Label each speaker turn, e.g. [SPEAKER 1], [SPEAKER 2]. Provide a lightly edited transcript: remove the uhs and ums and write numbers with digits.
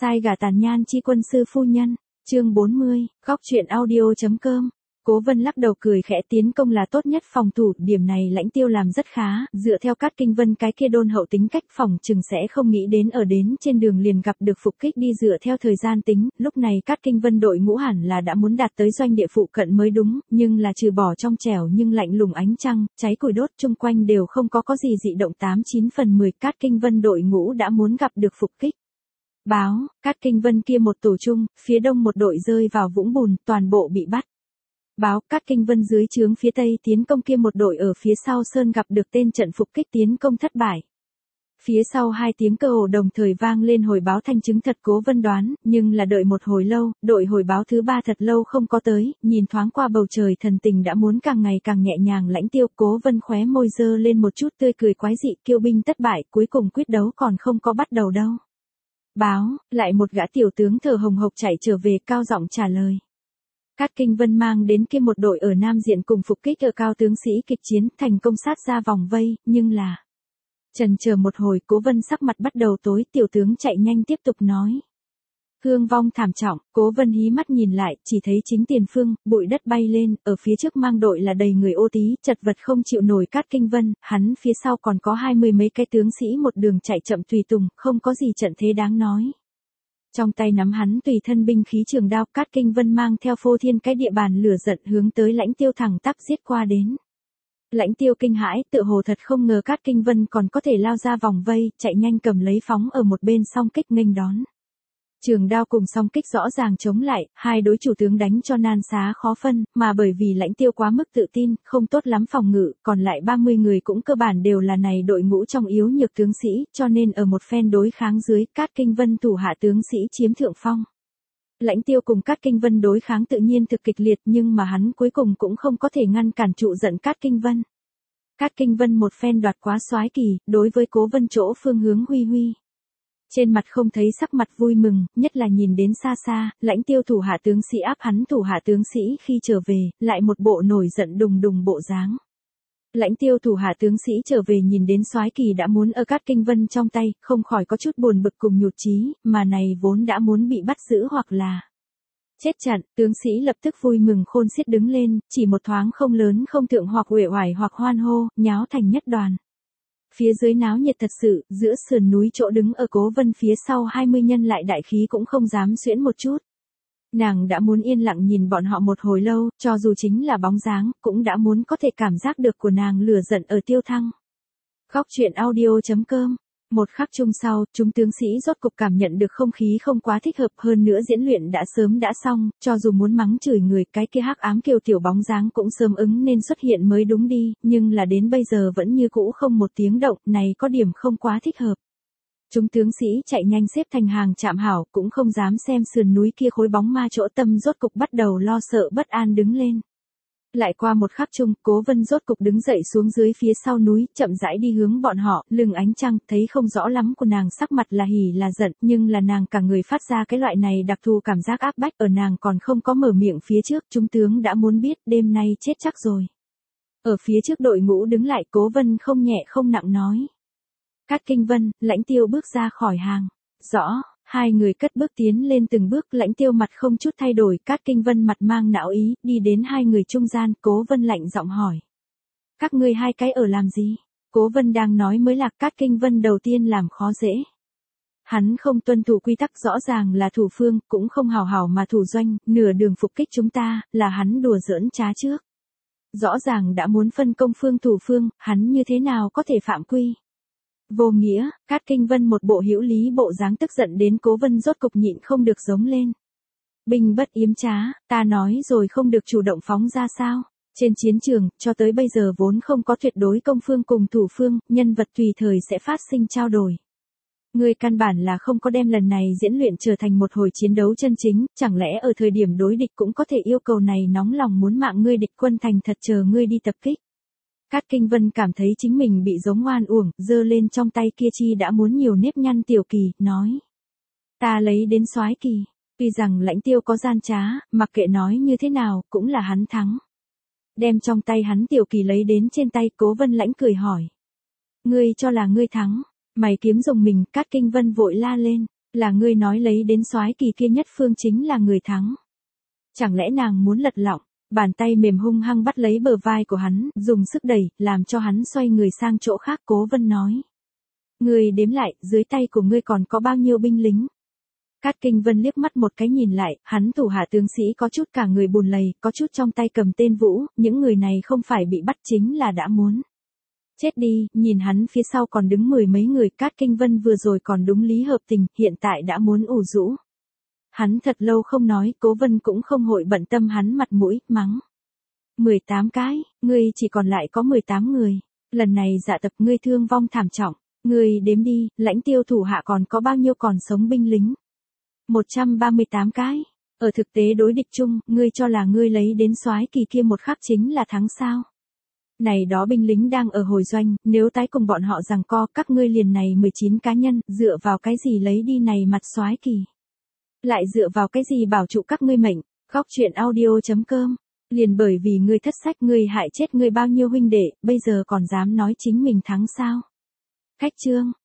[SPEAKER 1] Sai gà tàn nhan chi quân sư phu nhân, chương 40, góc truyện audio.com. Cố Vân lắc đầu cười khẽ, tiến công là tốt nhất phòng thủ, điểm này Lãnh Tiêu làm rất khá, dựa theo Cát Kinh Vân cái kia đôn hậu tính cách phòng chừng sẽ không nghĩ đến ở đến trên đường liền gặp được phục kích, đi dựa theo thời gian tính, lúc này Cát Kinh Vân đội ngũ hẳn là đã muốn đạt tới doanh địa phụ cận mới đúng, nhưng là trừ bỏ trong trẻo nhưng lạnh lùng ánh trăng, cháy củi đốt chung quanh đều không có gì dị động, 8-9 phần 10 Cát Kinh Vân đội ngũ đã muốn gặp được phục kích. Báo, Cát Kinh Vân kia một tổ chung, phía đông một đội rơi vào vũng bùn, toàn bộ bị bắt. Báo, Cát Kinh Vân dưới trướng phía tây tiến công kia một đội ở phía sau sơn gặp được tên trận phục kích tiến công thất bại. Phía sau hai tiếng cơ hồ đồng thời vang lên hồi báo thanh chứng thật, Cố Vân đoán, nhưng là đợi một hồi lâu, đội hồi báo thứ ba thật lâu không có tới, nhìn thoáng qua bầu trời thần tình đã muốn càng ngày càng nhẹ nhàng. Lãnh Tiêu, Cố Vân khóe môi dơ lên một chút tươi cười quái dị, kiêu binh thất bại, cuối cùng quyết đấu còn không có bắt đầu đâu. Báo, lại một gã tiểu tướng thở hồng hộc chạy trở về, cao giọng trả lời. Cát Kinh Vân mang đến kia một đội ở Nam Diện cùng phục kích ở cao tướng sĩ kịch chiến, thành công sát ra vòng vây, nhưng là... Chần chờ một hồi, Cố Vân sắc mặt bắt đầu tối, tiểu tướng chạy nhanh tiếp tục nói. Thương vong thảm trọng, Cố Vân hí mắt nhìn lại, chỉ thấy chính tiền phương, bụi đất bay lên, ở phía trước mang đội là đầy người ô tí, chật vật không chịu nổi Cát Kinh Vân, hắn phía sau còn có 20 mấy cái tướng sĩ một đường chạy chậm tùy tùng, không có gì trận thế đáng nói. Trong tay nắm hắn tùy thân binh khí trường đao, Cát Kinh Vân mang theo phô thiên cái địa bàn lửa giận hướng tới Lãnh Tiêu thẳng tắp giết qua đến. Lãnh Tiêu kinh hãi, tựa hồ thật không ngờ Cát Kinh Vân còn có thể lao ra vòng vây, chạy nhanh cầm lấy phóng ở một bên song kích nghênh đón. Trường đao cùng song kích rõ ràng chống lại, hai đối chủ tướng đánh cho nan xá khó phân, mà bởi vì Lãnh Tiêu quá mức tự tin, không tốt lắm phòng ngự, còn lại 30 người cũng cơ bản đều là này đội ngũ trong yếu nhược tướng sĩ, cho nên ở một phen đối kháng dưới, Cát Kinh Vân thủ hạ tướng sĩ chiếm thượng phong. Lãnh Tiêu cùng Cát Kinh Vân đối kháng tự nhiên thực kịch liệt, nhưng mà hắn cuối cùng cũng không có thể ngăn cản trụ giận Cát Kinh Vân. Cát Kinh Vân một phen đoạt quá soái kỳ, đối với Cố Vân chỗ phương hướng huy huy. Trên mặt không thấy sắc mặt vui mừng, nhất là nhìn đến xa xa, Lãnh Tiêu thủ hạ tướng sĩ áp hắn thủ hạ tướng sĩ khi trở về, lại một bộ nổi giận đùng đùng bộ dáng. Lãnh Tiêu thủ hạ tướng sĩ trở về nhìn đến soái kỳ đã muốn ở Cát Kinh Vân trong tay, không khỏi có chút buồn bực cùng nhụt chí, mà này vốn đã muốn bị bắt giữ hoặc là chết trận, tướng sĩ lập tức vui mừng khôn xiết đứng lên, chỉ một thoáng không lớn không thượng hoặc uể oải hoặc hoan hô, nháo thành nhất đoàn. Phía dưới náo nhiệt thật sự, giữa sườn núi chỗ đứng ở Cố Vân phía sau 20 nhân lại đại khí cũng không dám xuyễn một chút. Nàng đã muốn yên lặng nhìn bọn họ một hồi lâu, cho dù chính là bóng dáng, cũng đã muốn có thể cảm giác được của nàng lửa giận ở tiêu thăng. Góc truyện audio.com. Một khắc chung sau, chúng tướng sĩ rốt cục cảm nhận được không khí không quá thích hợp, hơn nữa diễn luyện đã sớm đã xong, cho dù muốn mắng chửi người, cái kia hắc ám kiều tiểu bóng dáng cũng sớm ứng nên xuất hiện mới đúng đi, nhưng là đến bây giờ vẫn như cũ không một tiếng động, này có điểm không quá thích hợp. Chúng tướng sĩ chạy nhanh xếp thành hàng chạm hảo, cũng không dám xem sườn núi kia khối bóng ma chỗ tâm, rốt cục bắt đầu lo sợ bất an đứng lên. Lại qua một khắc chung, Cố Vân rốt cục đứng dậy xuống dưới phía sau núi, chậm rãi đi hướng bọn họ, lưng ánh trăng, thấy không rõ lắm của nàng sắc mặt là hỉ là giận, nhưng là nàng cả người phát ra cái loại này đặc thù cảm giác áp bách, ở nàng còn không có mở miệng phía trước, chúng tướng đã muốn biết, đêm nay chết chắc rồi. Ở phía trước đội ngũ đứng lại, Cố Vân không nhẹ không nặng nói. Cát Kinh Vân, Lãnh Tiêu bước ra khỏi hàng. Rõ. Hai người cất bước tiến lên từng bước, Lãnh Tiêu mặt không chút thay đổi, Cát Kinh Vân mặt mang não ý, đi đến hai người trung gian, Cố Vân lạnh giọng hỏi. Các ngươi hai cái ở làm gì? Cố Vân đang nói mới lạc, Cát Kinh Vân đầu tiên làm khó dễ. Hắn không tuân thủ quy tắc, rõ ràng là thủ phương, cũng không hào hảo mà thủ doanh, nửa đường phục kích chúng ta, là hắn đùa giỡn trá trước. Rõ ràng đã muốn phân công phương thủ phương, hắn như thế nào có thể phạm quy? Vô nghĩa, Cát Kinh Vân một bộ hữu lý bộ dáng tức giận đến Cố Vân rốt cục nhịn không được giống lên. Binh bất yếm trá, ta nói rồi không được chủ động phóng ra sao? Trên chiến trường, cho tới bây giờ vốn không có tuyệt đối công phương cùng thủ phương, nhân vật tùy thời sẽ phát sinh trao đổi. Ngươi căn bản là không có đem lần này diễn luyện trở thành một hồi chiến đấu chân chính, chẳng lẽ ở thời điểm đối địch cũng có thể yêu cầu này nóng lòng muốn mạng ngươi địch quân thành thật chờ ngươi đi tập kích. Cát Kinh Vân cảm thấy chính mình bị giống oan uổng, giơ lên trong tay kia chi đã muốn nhiều nếp nhăn tiểu kỳ, nói. Ta lấy đến soái kỳ, tuy rằng Lãnh Tiêu có gian trá, mặc kệ nói như thế nào, cũng là hắn thắng. Đem trong tay hắn tiểu kỳ lấy đến trên tay, Cố Vân Lãnh cười hỏi. Ngươi cho là ngươi thắng, mày kiếm dùng mình, Cát Kinh Vân vội la lên. Là ngươi nói lấy đến soái kỳ kia nhất phương chính là người thắng. Chẳng lẽ nàng muốn lật lọng, bàn tay mềm hung hăng bắt lấy bờ vai của hắn, dùng sức đẩy, làm cho hắn xoay người sang chỗ khác. Cố Vân nói. Ngươi đếm lại, dưới tay của ngươi còn có bao nhiêu binh lính? Cát Kinh Vân liếc mắt một cái nhìn lại, hắn thủ hạ tướng sĩ có chút cả người buồn lầy, có chút trong tay cầm tên vũ, những người này không phải bị bắt chính là đã muốn chết đi. Nhìn hắn phía sau còn đứng mười mấy người. Cát Kinh Vân vừa rồi còn đúng lý hợp tình, hiện tại đã muốn ủ rũ. Hắn thật lâu không nói, Cố Vân cũng không hội bận tâm hắn mặt mũi, mắng. 18 cái, ngươi chỉ còn lại có 18 người. Lần này dạ tập ngươi thương vong thảm trọng. Ngươi đếm đi, Lãnh Tiêu thủ hạ còn có bao nhiêu còn sống binh lính? 138 cái. Ở thực tế đối địch chung, ngươi cho là ngươi lấy đến soái kỳ kia một khắc chính là thắng sao? Này đó binh lính đang ở hồi doanh, nếu tái cùng bọn họ giằng co, các ngươi liền này 19 cá nhân, dựa vào cái gì lấy đi này mặt soái kỳ? Lại dựa vào cái gì bảo trụ các ngươi mệnh? Góc truyện audio.com. Liền bởi vì ngươi thất sách, ngươi hại chết ngươi bao nhiêu huynh đệ, bây giờ còn dám nói chính mình thắng sao? Khách chương.